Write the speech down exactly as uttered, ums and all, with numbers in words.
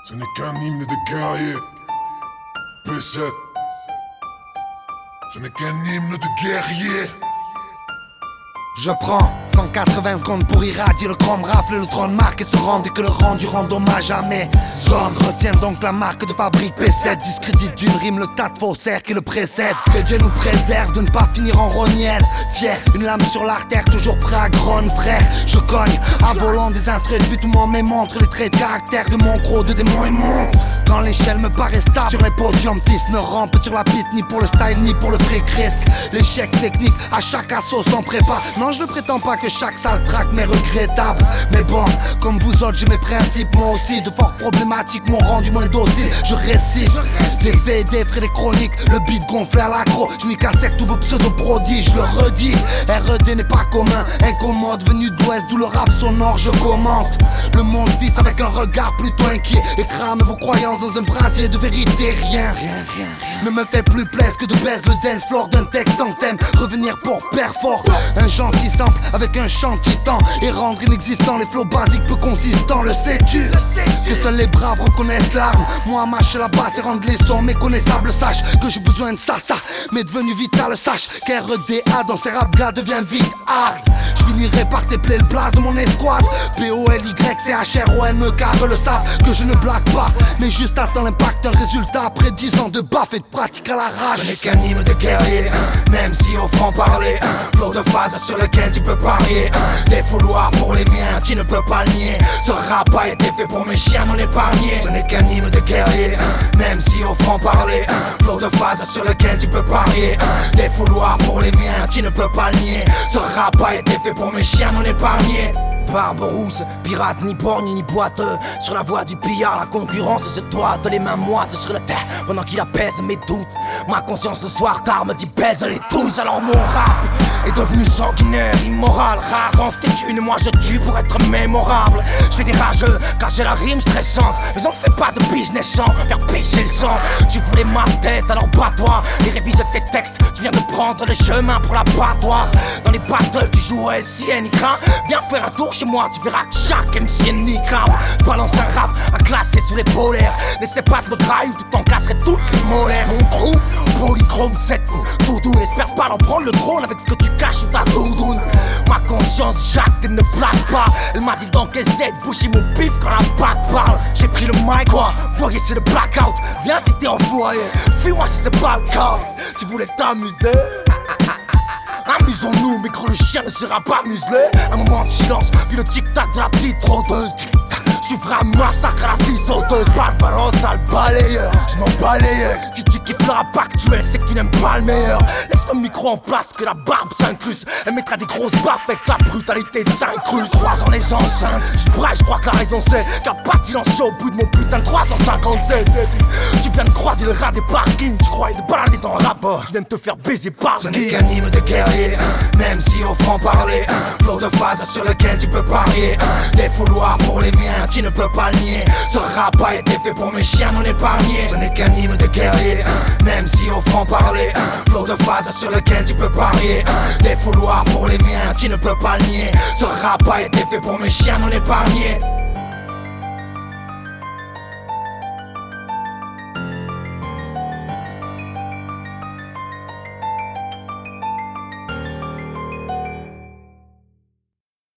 Ce n'est qu'un hymne de guerrier. P sept. Ce n'est qu'un hymne de guerrier. Je prends cent quatre-vingts secondes pour irradier le chrome, rafle le trône, marque et se rendre et que le rendu rend hommage à mes zones. Retiens donc la marque de fabrique P sept, discrédite d'une rime le tas de faussaires qui le précède. Que Dieu nous préserve de ne pas finir en rognelle. Fier, une lame sur l'artère, toujours prêt à grogne, frère. Je cogne à volant des instruments, depuis tout le monde me montre les traits de caractère de mon gros de démon et mon. Quand l'échelle me paraît stable sur les podiums, fils ne rampe sur la piste ni pour le style ni pour le fric risque. L'échec technique à chaque assaut sans prépa. Non, je ne prétends pas que chaque sale track m'est regrettable. Mais bon, comme vous autres, j'ai mes principes. Moi aussi, de fortes problématiques m'ont rendu moins docile. Je récite des faits, des frais, des chroniques. Le beat gonflé à l'accro. Je n'y casse tous vos pseudo-prodiges. Je le redis, R E D n'est pas commun. Incommode, venu de l'ouest d'où le rap sonore je commente. Le monde vise avec un regard plutôt inquiet et crame vos croyances dans un brasier de vérité. Rien, rien, rien, rien ne me fait plus plaisir que de baisse le dance floor d'un texte sans thème. Revenir pour perfor, un gentil sample avec un chant titan et rendre inexistant les flots basiques peu consistants. Le sais-tu que seuls les braves reconnaissent l'arme. Moi mâcher la basse et rendre les sons méconnaissables. Sache que j'ai besoin de ça, ça mais devenu vital. Sache qu'R E D A dans ses rap gars devient vite hard. Je finirai par t'épeler le place de mon escouade. P O L Y C H R O M E car eux le savent que je ne blague pas, mais juste attends l'impact d'un résultat après dix ans de baf et de pratique à l'arrache. Ce n'est qu'un hymne de guerrier, hein, même si au franc parler, hein, flow de phase sur lequel tu peux parier, hein, des fouloirs pour les miens, tu ne peux pas le nier. Ce rap a été fait pour mes chiens non épargnés. Ce n'est qu'un hymne de guerrier, hein, même si au franc parler, hein, flow de phase sur lequel tu peux parier, hein, des fouloirs pour les miens, tu ne peux pas le nier. Ce rap a été fait pour mes chiens non épargnés. Barbe rousse, pirate ni borgne ni boiteux. Sur la voie du pillard, la concurrence se doite. Les mains moites sur la terre pendant qu'il apaise mes doutes. Ma conscience ce soir tard me dit baise les tous. Alors mon rap est devenu sanguinaire, immoral, rare en une. Moi je tue pour être mémorable. Je fais des rageux car j'ai la rime stressante. Mais on ne fait pas de business sans faire pisser le sang. Tu voulais ma tête alors bats-toi et révise tes textes. Tu viens de prendre le chemin pour l'abattoir. Dans les battles tu joues à S I N, craint. Viens faire un tour chez moi, tu verras que chaque M C est niquable. Balance un rap à classer sous les polaires. N'essaie pas de me trahir ou tout en casserait toutes les molaires. Mon crew, polychrome sept tout doux. N'espère pas d'en prendre le trône avec ce que tu caches sous ta doudoune. Ma conscience jacte et ne blague pas. Elle m'a dit d'encaisser, de boucher mon pif quand la batte parle. J'ai pris le mic, quoi, voyez c'est le blackout. Viens si t'es envoyé, fuis-moi si c'est pas le cas. Tu voulais t'amuser? Amusons-nous, mais quand le chien ne sera pas muselé. Un moment de silence, puis le tic-tac de la petite trotteuse. Je suis vrai à massacre à la scie sauteuse. Barbarossa le balayeur, je m'en balayeur. Si tu kiffes le rap actuel, c'est que tu n'aimes pas le meilleur. Laisse le micro en place que la barbe s'incruste. Elle mettra des grosses baffes avec la brutalité de s'incruste. Trois ans les enceintes, je braille, je crois que la raison c'est qu'il n'y a pas de silencieux au bout de mon putain de trois cent cinquante-sept. Tu viens de croiser le rat des parkings, tu croyais te balader dans le rapport. Je viens de te faire baiser par ce n'est qu'un hymne de guerrier, hein, même si au franc parler, hein, flow de phase sur lequel tu peux parier, hein, des fouloirs pour les miens, tu ne peux pas le nier. Ce rap a été fait pour mes chiens non épargnés. Ce n'est qu'un hymne de guerrier, hein, même si au franc parler, hein, flow de phase sur lequel tu peux parier, hein, des fouloirs pour les miens, tu ne peux pas le nier. Ce rap a été fait pour mes chiens non épargnés.